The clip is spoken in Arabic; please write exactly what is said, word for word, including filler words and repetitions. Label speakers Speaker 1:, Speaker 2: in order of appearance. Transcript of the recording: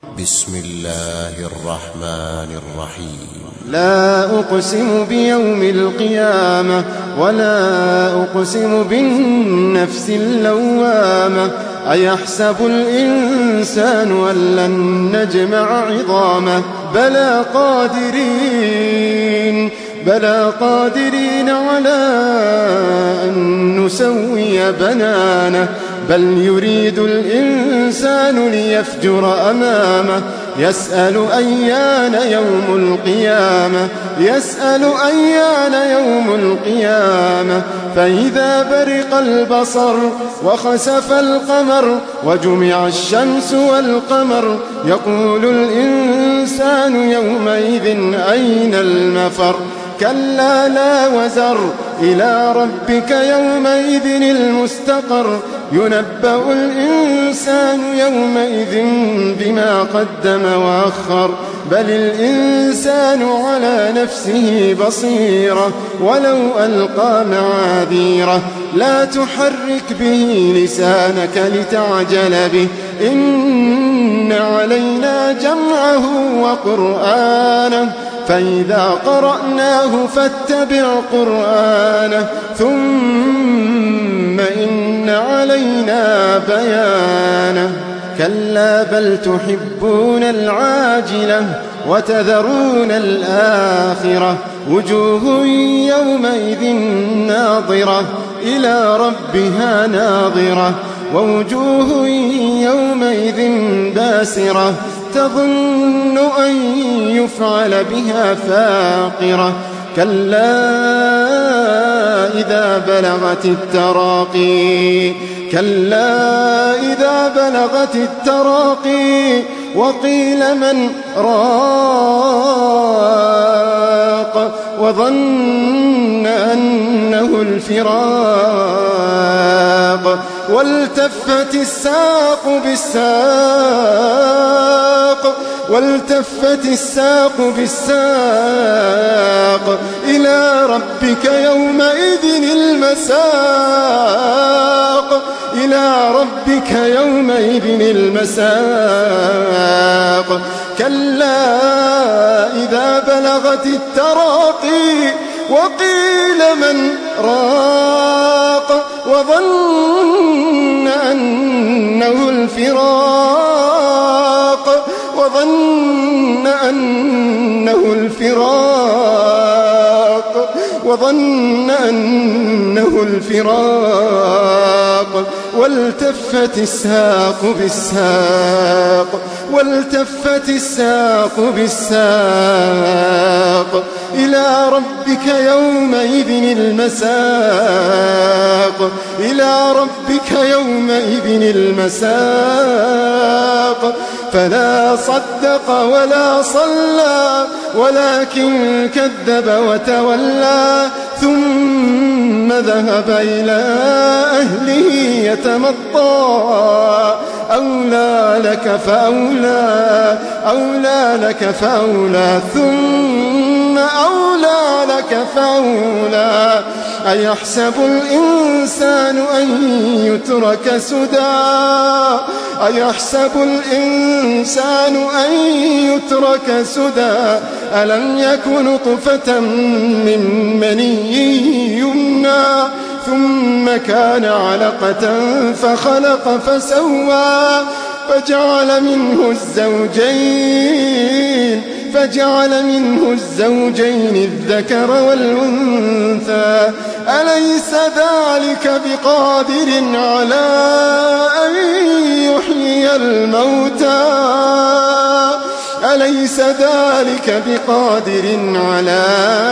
Speaker 1: بسم الله الرحمن الرحيم.
Speaker 2: لا أقسم بيوم القيامة ولا أقسم بالنفس اللوامة أيحسب الإنسان أن لن نجمع عظامه بلى قادرين بلى قادرين على أن نسوي بنانه بل يريد الإنسان ليفجر أمامه يسأل أيان يوم القيامة يسأل أيان يوم القيامة فإذا برق البصر وخسف القمر وجمع الشمس والقمر يقول الإنسان يومئذ أين المفر كلا لا وزر إلى ربك يومئذ المستقر ينبأ الإنسان يومئذ بما قدم وأخر بل الإنسان على نفسه بصيرة ولو ألقى معاذيره لا تحرك به لسانك لتعجل به إن علينا جمعه وقرآنه فإذا قرأناه فاتبع قرآنه ثم إن علينا بيانه كلا بل تحبون العاجلة وتذرون الآخرة وجوه يومئذ ناظرة إلى ربها ناظرة ووجوه يومئذ باسرة تظن أن يفعل بها فاقرة كلا إذا بلغت التراقي كلا إذا بلغت التراقي وقيل من راق وظن أنه الفراق والتفت الساق بالساق والتفت الساق بالساق إلى ربك يومئذ المساق إلى ربك يومئذ المساق كلا إذا بلغت التراقي وقيل من راق وظن أنه الفراق وظن أنه الفراق وظن أنه الفراق والتفت الساق بالساق والتفت الساق بالساق إلى ربك يومئذ المساق إلى ربك يومئذ المساق فلا صدق ولا صلى ولكن كذب وتولى ثم ذهب إلى أهله يتمطى أولى لك فأولى أولى لك فأولى ثم أولى لك فأولى أيحسب الإنسان أن يترك سدى أيحسب الإنسان أن يترك سدى ألم يكن نطفة من مني يمنى ثم كان علقة فخلق فسوى فجعل منه الزوجين فجعل منه الزوجين الذكر والأنثى أليس ذلك بقادر على أن يحيي الموتى أليس ذلك بقادر على